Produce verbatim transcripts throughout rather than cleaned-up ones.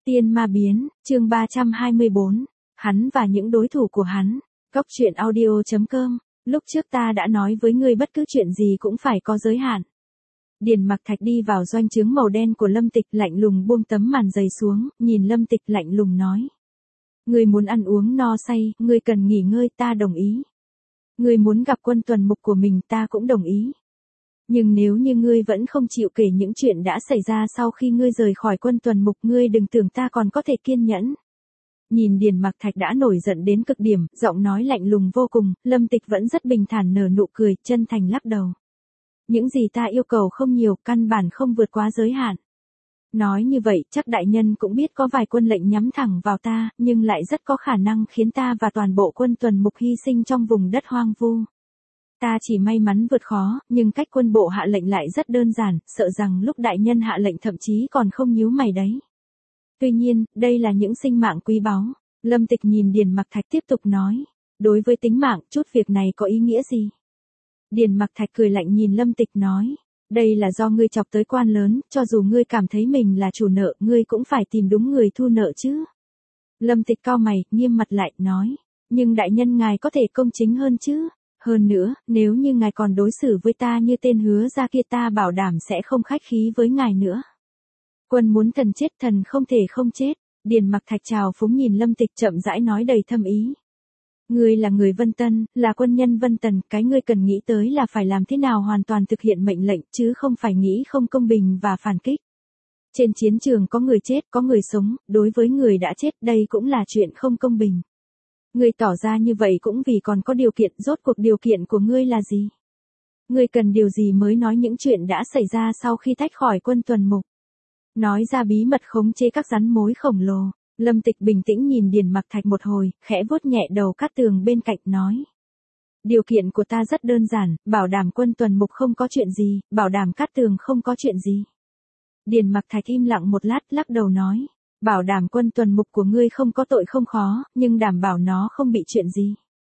Tiên ma biến, chương ba trăm hai mươi bốn, hắn và những đối thủ của hắn. Cốc truyện audio chấm com, lúc trước ta đã nói với ngươi bất cứ chuyện gì cũng phải có giới hạn. Điền Mặc Thạch đi vào doanh trướng màu đen của Lâm Tịch, lạnh lùng buông tấm màn dày xuống, nhìn Lâm Tịch lạnh lùng nói. Ngươi muốn ăn uống no say, ngươi cần nghỉ ngơi, ta đồng ý. Ngươi muốn gặp quân tuần mục của mình, ta cũng đồng ý. Nhưng nếu như ngươi vẫn không chịu kể những chuyện đã xảy ra sau khi ngươi rời khỏi quân tuần mục, ngươi đừng tưởng ta còn có thể kiên nhẫn. Nhìn Điền Mặc Thạch đã nổi giận đến cực điểm, giọng nói lạnh lùng vô cùng, Lâm Tịch vẫn rất bình thản nở nụ cười, chân thành lắc đầu. Những gì ta yêu cầu không nhiều, căn bản không vượt quá giới hạn. Nói như vậy, chắc đại nhân cũng biết có vài quân lệnh nhắm thẳng vào ta, nhưng lại rất có khả năng khiến ta và toàn bộ quân tuần mục hy sinh trong vùng đất hoang vu. Ta chỉ may mắn vượt khó, nhưng cách quân bộ hạ lệnh lại rất đơn giản, sợ rằng lúc đại nhân hạ lệnh thậm chí còn không nhíu mày đấy. Tuy nhiên, đây là những sinh mạng quý báu. Lâm Tịch nhìn Điền Mặc Thạch tiếp tục nói. Đối với tính mạng, chút việc này có ý nghĩa gì? Điền Mặc Thạch cười lạnh nhìn Lâm Tịch nói. Đây là do ngươi chọc tới quan lớn, cho dù ngươi cảm thấy mình là chủ nợ, ngươi cũng phải tìm đúng người thu nợ chứ. Lâm Tịch cau mày, nghiêm mặt lại, nói. Nhưng đại nhân ngài có thể công chính hơn chứ? Hơn nữa, nếu như ngài còn đối xử với ta như tên hứa ra kia, ta bảo đảm sẽ không khách khí với ngài nữa. Quân muốn thần chết, thần không thể không chết. Điền Mặc Thạch trào phúng nhìn Lâm Tịch, chậm rãi nói đầy thâm ý. Ngươi là người Vân Tân, là quân nhân Vân Tần, cái ngươi cần nghĩ tới là phải làm thế nào hoàn toàn thực hiện mệnh lệnh, chứ không phải nghĩ không công bình và phản kích. Trên chiến trường có người chết, có người sống, đối với người đã chết đây cũng là chuyện không công bình. Ngươi tỏ ra như vậy cũng vì còn có điều kiện, rốt cuộc điều kiện của ngươi là gì? Ngươi cần điều gì mới nói những chuyện đã xảy ra sau khi tách khỏi quân tuần mục? Nói ra bí mật khống chế các rắn mối khổng lồ. Lâm Tịch bình tĩnh nhìn Điền Mặc Thạch một hồi, khẽ vuốt nhẹ đầu Cát Tường bên cạnh nói. Điều kiện của ta rất đơn giản, bảo đảm quân tuần mục không có chuyện gì, bảo đảm Cát Tường không có chuyện gì. Điền Mặc Thạch im lặng một lát, lắc đầu nói. Bảo đảm quân tuần mục của ngươi không có tội không khó, nhưng đảm bảo nó không bị chuyện gì.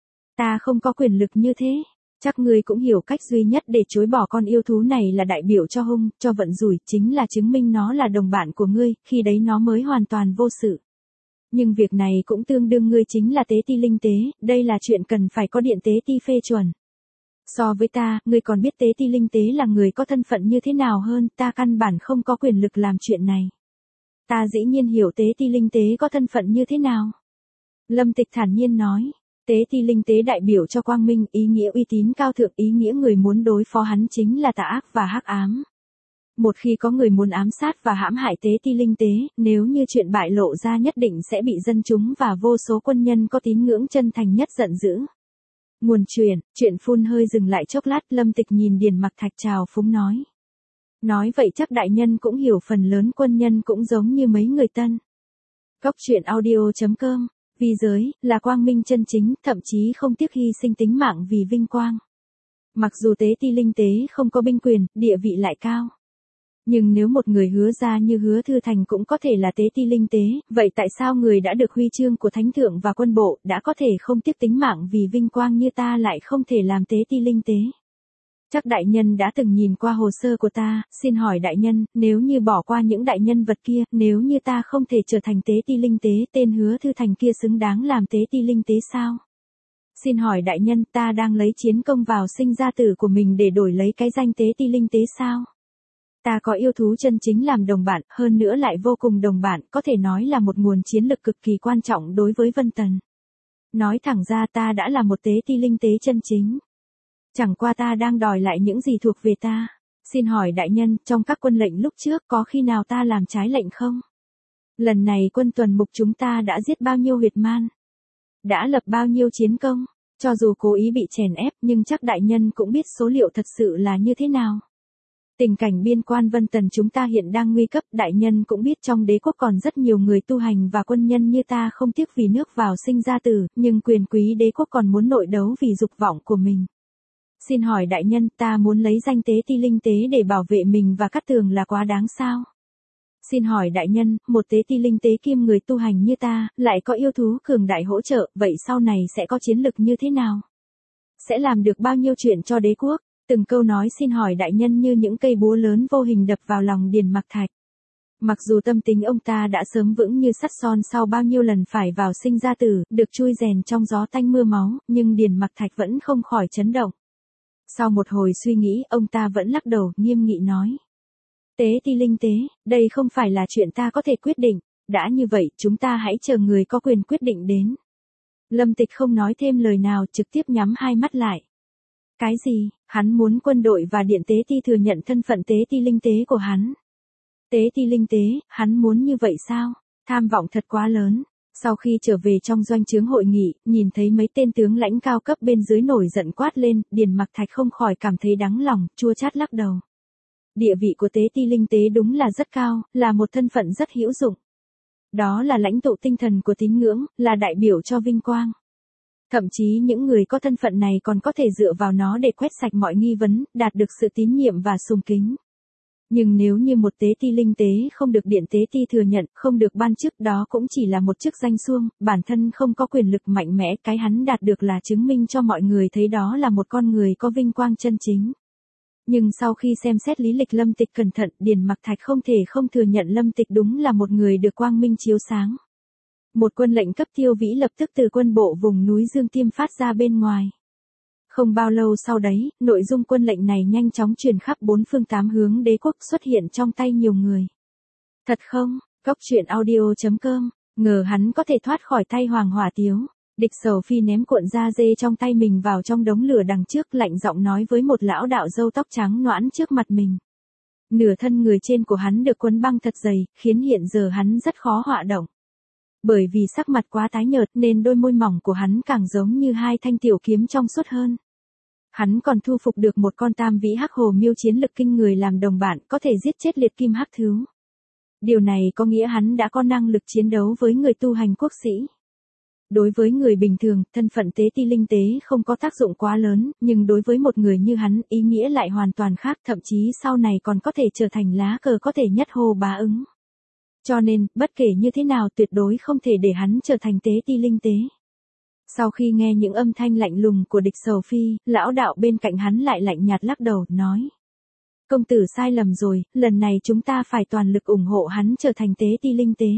Ta không có quyền lực như thế. Chắc ngươi cũng hiểu cách duy nhất để chối bỏ con yêu thú này là đại biểu cho hung, cho vận rủi, chính là chứng minh nó là đồng bạn của ngươi, khi đấy nó mới hoàn toàn vô sự. Nhưng việc này cũng tương đương ngươi chính là tế ti linh tế, đây là chuyện cần phải có điện tế ti phê chuẩn. So với ta, ngươi còn biết tế ti linh tế là người có thân phận như thế nào hơn, ta căn bản không có quyền lực làm chuyện này. Ta dĩ nhiên hiểu tế ti linh tế có thân phận như thế nào. Lâm Tịch thản nhiên nói. Tế ti linh tế đại biểu cho quang minh, ý nghĩa uy tín cao thượng, ý nghĩa người muốn đối phó hắn chính là tà ác và hắc ám. Một khi có người muốn ám sát và hãm hại tế ti linh tế, nếu như chuyện bại lộ ra nhất định sẽ bị dân chúng và vô số quân nhân có tín ngưỡng chân thành nhất giận dữ. Nguồn truyền, chuyện phun hơi dừng lại chốc lát, Lâm Tịch nhìn Điền Mặc Thạch trào phúng nói. Nói vậy chắc đại nhân cũng hiểu phần lớn quân nhân cũng giống như mấy người Tân. Cốc truyện audio chấm com. Vì giới, là quang minh chân chính, thậm chí không tiếc hy sinh tính mạng vì vinh quang. Mặc dù tế ti linh tế không có binh quyền, địa vị lại cao. Nhưng nếu một người hứa ra như Hứa Thư Thành cũng có thể là tế ti linh tế, vậy tại sao người đã được huy chương của Thánh Thượng và quân bộ, đã có thể không tiếc tính mạng vì vinh quang như ta lại không thể làm tế ti linh tế? Chắc đại nhân đã từng nhìn qua hồ sơ của ta, xin hỏi đại nhân, nếu như bỏ qua những đại nhân vật kia, nếu như ta không thể trở thành tế ti linh tế, tên Hứa Thư Thành kia xứng đáng làm tế ti linh tế sao? Xin hỏi đại nhân, ta đang lấy chiến công vào sinh ra tử của mình để đổi lấy cái danh tế ti linh tế sao? Ta có yêu thú chân chính làm đồng bạn, hơn nữa lại vô cùng đồng bạn, có thể nói là một nguồn chiến lực cực kỳ quan trọng đối với Vân Tần. Nói thẳng ra ta đã là một tế ti linh tế chân chính. Chẳng qua ta đang đòi lại những gì thuộc về ta. Xin hỏi đại nhân, trong các quân lệnh lúc trước có khi nào ta làm trái lệnh không? Lần này quân tuần mục chúng ta đã giết bao nhiêu huyệt man? Đã lập bao nhiêu chiến công? Cho dù cố ý bị chèn ép nhưng chắc đại nhân cũng biết số liệu thật sự là như thế nào. Tình cảnh biên quan Vân Tần chúng ta hiện đang nguy cấp, đại nhân cũng biết trong đế quốc còn rất nhiều người tu hành và quân nhân như ta không tiếc vì nước vào sinh ra tử, nhưng quyền quý đế quốc còn muốn nội đấu vì dục vọng của mình. Xin hỏi đại nhân, ta muốn lấy danh tế ti linh tế để bảo vệ mình và Cát Tường là quá đáng sao? Xin hỏi đại nhân, một tế ti linh tế kiêm người tu hành như ta, lại có yêu thú cường đại hỗ trợ, vậy sau này sẽ có chiến lực như thế nào? Sẽ làm được bao nhiêu chuyện cho đế quốc? Từng câu nói xin hỏi đại nhân như những cây búa lớn vô hình đập vào lòng Điền Mặc Thạch. Mặc dù tâm tính ông ta đã sớm vững như sắt son sau bao nhiêu lần phải vào sinh ra tử, được chui rèn trong gió tanh mưa máu, nhưng Điền Mặc Thạch vẫn không khỏi chấn động. Sau một hồi suy nghĩ, ông ta vẫn lắc đầu, nghiêm nghị nói. Tế ti linh tế, đây không phải là chuyện ta có thể quyết định, đã như vậy chúng ta hãy chờ người có quyền quyết định đến. Lâm Tịch không nói thêm lời nào, trực tiếp nhắm hai mắt lại. Cái gì, hắn muốn quân đội và điện tế ti thừa nhận thân phận tế ti linh tế của hắn. Tế ti linh tế, hắn muốn như vậy sao? Tham vọng thật quá lớn. Sau khi trở về trong doanh trướng hội nghị, nhìn thấy mấy tên tướng lãnh cao cấp bên dưới nổi giận quát lên, Điền Mặc Thạch không khỏi cảm thấy đắng lòng, chua chát lắc đầu. Địa vị của tế ti linh tế đúng là rất cao, là một thân phận rất hữu dụng. Đó là lãnh tụ tinh thần của tín ngưỡng, là đại biểu cho vinh quang. Thậm chí những người có thân phận này còn có thể dựa vào nó để quét sạch mọi nghi vấn, đạt được sự tín nhiệm và sùng kính. Nhưng nếu như một tế ti linh tế không được điện tế ti thừa nhận, không được ban chức, đó cũng chỉ là một chức danh suông, bản thân không có quyền lực mạnh mẽ, cái hắn đạt được là chứng minh cho mọi người thấy đó là một con người có vinh quang chân chính. Nhưng sau khi xem xét lý lịch Lâm Tịch cẩn thận, Điền Mặc Thạch không thể không thừa nhận Lâm Tịch đúng là một người được quang minh chiếu sáng. Một quân lệnh cấp tiêu vĩ lập tức từ quân bộ vùng núi Dương Tiêm phát ra bên ngoài. Không bao lâu sau đấy, nội dung quân lệnh này nhanh chóng truyền khắp bốn phương tám hướng đế quốc, xuất hiện trong tay nhiều người. Thật không? Cóc truyện audio chấm com, ngờ hắn có thể thoát khỏi tay Hoàng Hỏa Tiếu. Địch Sầu Phi ném cuộn da dê trong tay mình vào trong đống lửa đằng trước, lạnh giọng nói với một lão đạo râu tóc trắng nõn trước mặt mình. Nửa thân người trên của hắn được quấn băng thật dày, khiến hiện giờ hắn rất khó họa động. Bởi vì sắc mặt quá tái nhợt nên đôi môi mỏng của hắn càng giống như hai thanh tiểu kiếm trong suốt hơn. Hắn còn thu phục được một con tam vĩ hắc hồ miêu chiến lực kinh người làm đồng bạn, có thể giết chết liệt kim hắc thú. Điều này có nghĩa hắn đã có năng lực chiến đấu với người tu hành quốc sĩ. Đối với người bình thường, thân phận tế ti linh tế không có tác dụng quá lớn, nhưng đối với một người như hắn, ý nghĩa lại hoàn toàn khác, thậm chí sau này còn có thể trở thành lá cờ có thể nhất hô bá ứng. Cho nên, bất kể như thế nào tuyệt đối không thể để hắn trở thành tế ti linh tế. Sau khi nghe những âm thanh lạnh lùng của Địch Sầu Phi, lão đạo bên cạnh hắn lại lạnh nhạt lắc đầu, nói. Công tử sai lầm rồi, lần này chúng ta phải toàn lực ủng hộ hắn trở thành tế ti linh tế.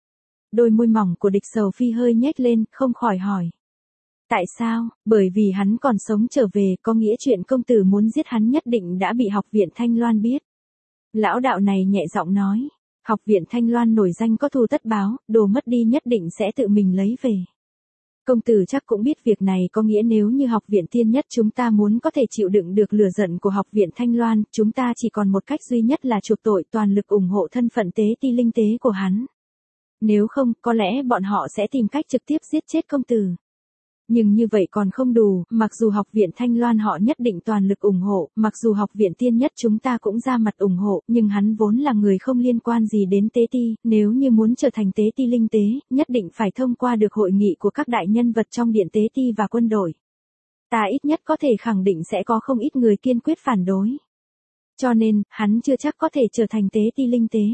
Đôi môi mỏng của Địch Sầu Phi hơi nhếch lên, không khỏi hỏi. Tại sao? Bởi vì hắn còn sống trở về, có nghĩa chuyện công tử muốn giết hắn nhất định đã bị học viện Thanh Loan biết. Lão đạo này nhẹ giọng nói. Học viện Thanh Loan nổi danh có thù tất báo, đồ mất đi nhất định sẽ tự mình lấy về. Công tử chắc cũng biết việc này, có nghĩa nếu như học viện Tiên Nhất chúng ta muốn có thể chịu đựng được lửa giận của học viện Thanh Loan, chúng ta chỉ còn một cách duy nhất là chuộc tội, toàn lực ủng hộ thân phận tế ti linh tế của hắn. Nếu không, có lẽ bọn họ sẽ tìm cách trực tiếp giết chết công tử. Nhưng như vậy còn không đủ, mặc dù học viện Thanh Loan họ nhất định toàn lực ủng hộ, mặc dù học viện Tiên Nhất chúng ta cũng ra mặt ủng hộ, nhưng hắn vốn là người không liên quan gì đến tế ti, nếu như muốn trở thành tế ti linh tế, nhất định phải thông qua được hội nghị của các đại nhân vật trong điện tế ti và quân đội. Ta ít nhất có thể khẳng định sẽ có không ít người kiên quyết phản đối. Cho nên, hắn chưa chắc có thể trở thành tế ti linh tế.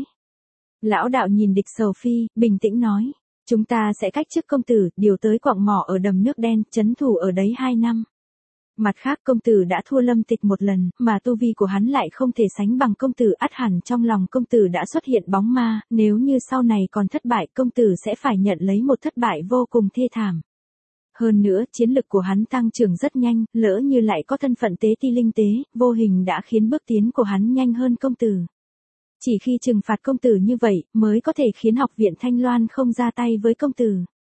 Lão đạo nhìn Địch Sầu Phi, bình tĩnh nói. Chúng ta sẽ cách chức công tử, điều tới quặng mỏ ở đầm nước đen, trấn thủ ở đấy hai năm. Mặt khác công tử đã thua Lâm Tịch một lần, mà tu vi của hắn lại không thể sánh bằng công tử, ắt hẳn trong lòng công tử đã xuất hiện bóng ma, nếu như sau này còn thất bại công tử sẽ phải nhận lấy một thất bại vô cùng thê thảm. Hơn nữa, chiến lực của hắn tăng trưởng rất nhanh, lỡ như lại có thân phận tế ti linh tế, vô hình đã khiến bước tiến của hắn nhanh hơn công tử. Chỉ khi trừng phạt công tử như vậy, mới có thể khiến học viện Thanh Loan không ra tay với công tử.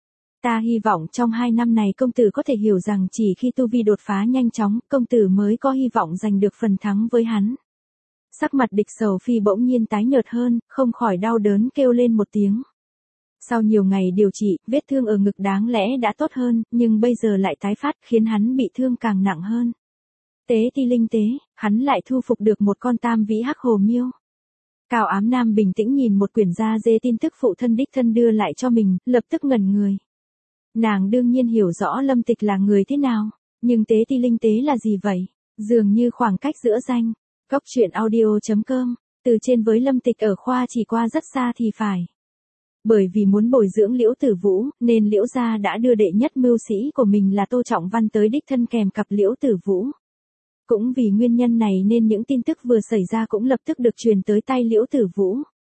Ta hy vọng trong hai năm này công tử có thể hiểu rằng chỉ khi tu vi đột phá nhanh chóng, công tử mới có hy vọng giành được phần thắng với hắn. Sắc mặt Địch Sầu Phi bỗng nhiên tái nhợt hơn, không khỏi đau đớn kêu lên một tiếng. Sau nhiều ngày điều trị, vết thương ở ngực đáng lẽ đã tốt hơn, nhưng bây giờ lại tái phát khiến hắn bị thương càng nặng hơn. Tế ti linh tế, hắn lại thu phục được một con tam vĩ hắc hồ miêu. Cao Ám Nam bình tĩnh nhìn một quyển da dê tin tức phụ thân đích thân đưa lại cho mình, lập tức ngẩn người. Nàng đương nhiên hiểu rõ Lâm Tịch là người thế nào, nhưng tế ti linh tế là gì vậy? Dường như khoảng cách giữa danh, cóc truyện audio chấm com, từ trên với Lâm Tịch ở khoa chỉ qua rất xa thì phải. Bởi vì muốn bồi dưỡng Liễu Tử Vũ, nên Liễu gia đã đưa đệ nhất mưu sĩ của mình là Tô Trọng Văn tới đích thân kèm cặp Liễu Tử Vũ. Cũng vì nguyên nhân này nên những tin tức vừa xảy ra cũng lập tức được truyền tới tay Liễu Tử Vũ.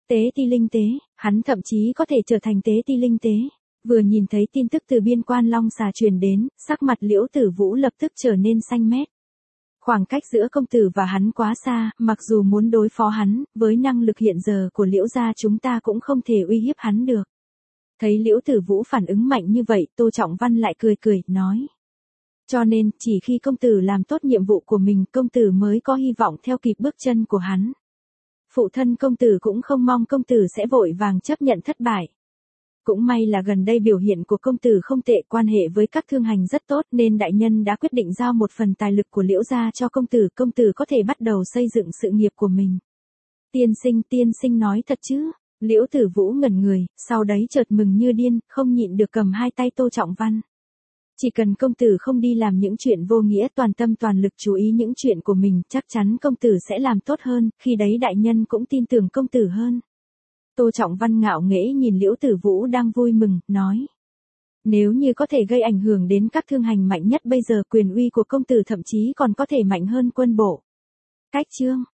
Tế ti linh tế, hắn thậm chí có thể trở thành tế ti linh tế. Vừa nhìn thấy tin tức từ biên quan Long Xà truyền đến, sắc mặt Liễu Tử Vũ lập tức trở nên xanh mét. Khoảng cách giữa công tử và hắn quá xa, mặc dù muốn đối phó hắn, với năng lực hiện giờ của Liễu gia chúng ta cũng không thể uy hiếp hắn được. Thấy Liễu Tử Vũ phản ứng mạnh như vậy, Tô Trọng Văn lại cười cười, nói. Cho nên, chỉ khi công tử làm tốt nhiệm vụ của mình, công tử mới có hy vọng theo kịp bước chân của hắn. Phụ thân công tử cũng không mong công tử sẽ vội vàng chấp nhận thất bại. Cũng may là gần đây biểu hiện của công tử không tệ, quan hệ với các thương hành rất tốt nên đại nhân đã quyết định giao một phần tài lực của Liễu gia cho công tử, công tử có thể bắt đầu xây dựng sự nghiệp của mình. Tiên sinh, tiên sinh nói thật chứ? Liễu Tử Vũ ngẩn người, sau đấy chợt mừng như điên, không nhịn được cầm hai tay Tô Trọng Văn. Chỉ cần công tử không đi làm những chuyện vô nghĩa, toàn tâm toàn lực chú ý những chuyện của mình, chắc chắn công tử sẽ làm tốt hơn, khi đấy đại nhân cũng tin tưởng công tử hơn. Tô Trọng Văn ngạo nghễ nhìn Liễu Tử Vũ đang vui mừng, nói. Nếu như có thể gây ảnh hưởng đến các thương hành mạnh nhất bây giờ, quyền uy của công tử thậm chí còn có thể mạnh hơn quân bộ. Cách chương